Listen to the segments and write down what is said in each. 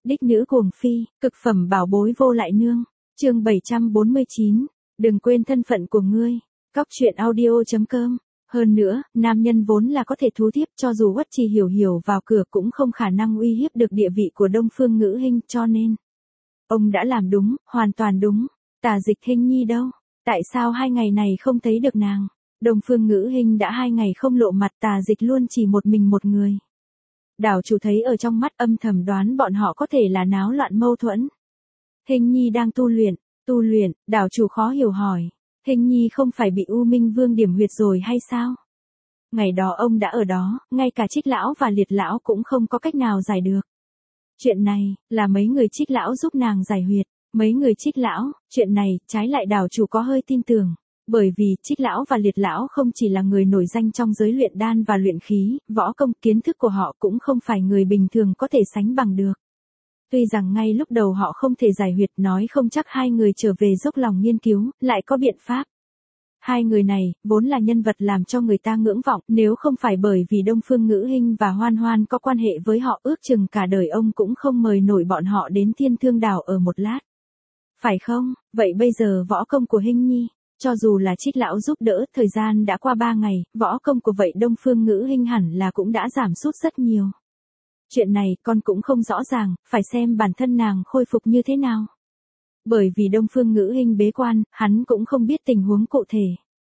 Đích nữ cuồng phi, cực phẩm bảo bối vô lại nương. Chương 749. Đừng quên thân phận của ngươi. Cóc truyện audio.com. Hơn nữa, nam nhân vốn là có thể thú thiếp, cho dù Uất Trì Hiểu Hiểu vào cửa cũng không khả năng uy hiếp được địa vị của Đông Phương Ngữ Hinh, cho nên ông đã làm đúng, hoàn toàn đúng. Tà Dịch Hinh Nhi đâu? Tại sao 2 ngày này không thấy được nàng? Đông Phương Ngữ Hinh đã 2 ngày không lộ mặt, Tà Dịch luôn chỉ một mình một người. Đảo chủ thấy ở trong mắt, âm thầm đoán bọn họ có thể là náo loạn mâu thuẫn. Hinh Nhi đang tu luyện, đảo chủ khó hiểu hỏi. Hinh Nhi không phải bị U Minh Vương điểm huyệt rồi hay sao? Ngày đó ông đã ở đó, ngay cả Trích lão và Liệt lão cũng không có cách nào giải được. Chuyện này, là mấy người Trích lão giúp nàng giải huyệt. Mấy người Trích lão, chuyện này, trái lại đảo chủ có hơi tin tưởng. Bởi vì, Trích lão và Liệt lão không chỉ là người nổi danh trong giới luyện đan và luyện khí, võ công, kiến thức của họ cũng không phải người bình thường có thể sánh bằng được. Tuy rằng ngay lúc đầu họ không thể giải huyệt, nói không chắc 2 người trở về dốc lòng nghiên cứu, lại có biện pháp. 2 người này, vốn là nhân vật làm cho người ta ngưỡng vọng, nếu không phải bởi vì Đông Phương Ngữ Hinh và Hoan Hoan có quan hệ với họ, ước chừng cả đời ông cũng không mời nổi bọn họ đến Thiên Thương Đảo ở một lát. Phải không? Vậy bây giờ võ công của Hinh Nhi, cho dù là Trích lão giúp đỡ, thời gian đã qua 3 ngày, võ công của vậy Đông Phương Ngữ Hinh hẳn là cũng đã giảm sút rất nhiều. Chuyện này con cũng không rõ ràng, phải xem bản thân nàng khôi phục như thế nào. Bởi vì Đông Phương Ngữ Hinh bế quan, hắn cũng không biết tình huống cụ thể.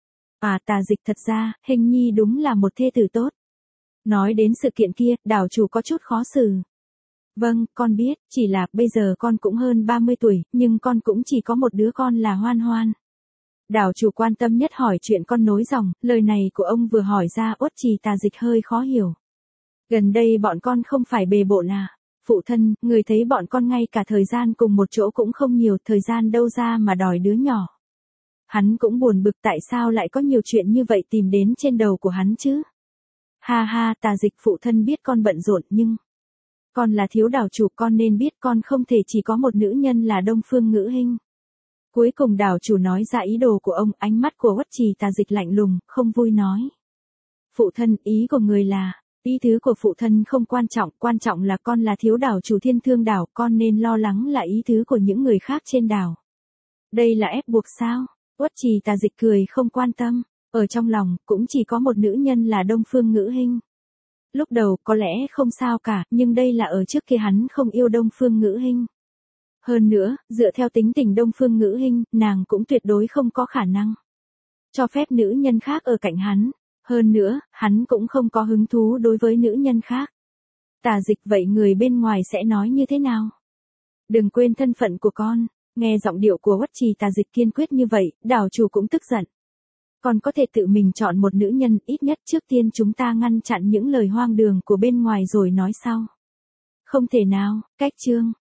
Tà Dịch, thật ra, Hinh Nhi đúng là một thê tử tốt. Nói đến sự kiện kia, đảo chủ có chút khó xử. Vâng, con biết, chỉ là bây giờ con cũng hơn 30 tuổi, nhưng con cũng chỉ có một đứa con là Hoan Hoan. Đảo chủ quan tâm nhất hỏi chuyện con nối dòng, lời này của ông vừa hỏi ra, Uất Trì Tà Dịch hơi khó hiểu. Gần đây bọn con không phải bề bộn à? Phụ thân, người thấy bọn con ngay cả thời gian cùng một chỗ cũng không nhiều, thời gian đâu ra mà đòi đứa nhỏ. Hắn cũng buồn bực tại sao lại có nhiều chuyện như vậy tìm đến trên đầu của hắn chứ. Ha ha, Tà Dịch, phụ thân biết con bận rộn nhưng con là thiếu đảo chủ, con nên biết con không thể chỉ có một nữ nhân là Đông Phương Ngữ Hinh. Cuối cùng đảo chủ nói ra ý đồ của ông, ánh mắt của Uất Trì Tà Dịch lạnh lùng, không vui nói. Phụ thân, ý của người là, ý tứ của phụ thân không quan trọng là con là thiếu đảo chủ Thiên Thương Đảo, con nên lo lắng là ý tứ của những người khác trên đảo. Đây là ép buộc sao? Uất Trì Tà Dịch cười không quan tâm, ở trong lòng, cũng chỉ có một nữ nhân là Đông Phương Ngữ Hinh. Lúc đầu, có lẽ không sao cả, nhưng đây là ở trước kia hắn không yêu Đông Phương Ngữ Hinh. Hơn nữa, dựa theo tính tình Đông Phương Ngữ Hinh, nàng cũng tuyệt đối không có khả năng cho phép nữ nhân khác ở cạnh hắn. Hơn nữa, hắn cũng không có hứng thú đối với nữ nhân khác. Tà Dịch, vậy người bên ngoài sẽ nói như thế nào? Đừng quên thân phận của con. Nghe giọng điệu của Uất Trì Tà Dịch kiên quyết như vậy, đảo chủ cũng tức giận. Con có thể tự mình chọn một nữ nhân, ít nhất trước tiên chúng ta ngăn chặn những lời hoang đường của bên ngoài rồi nói sau. Không thể nào, cách chương.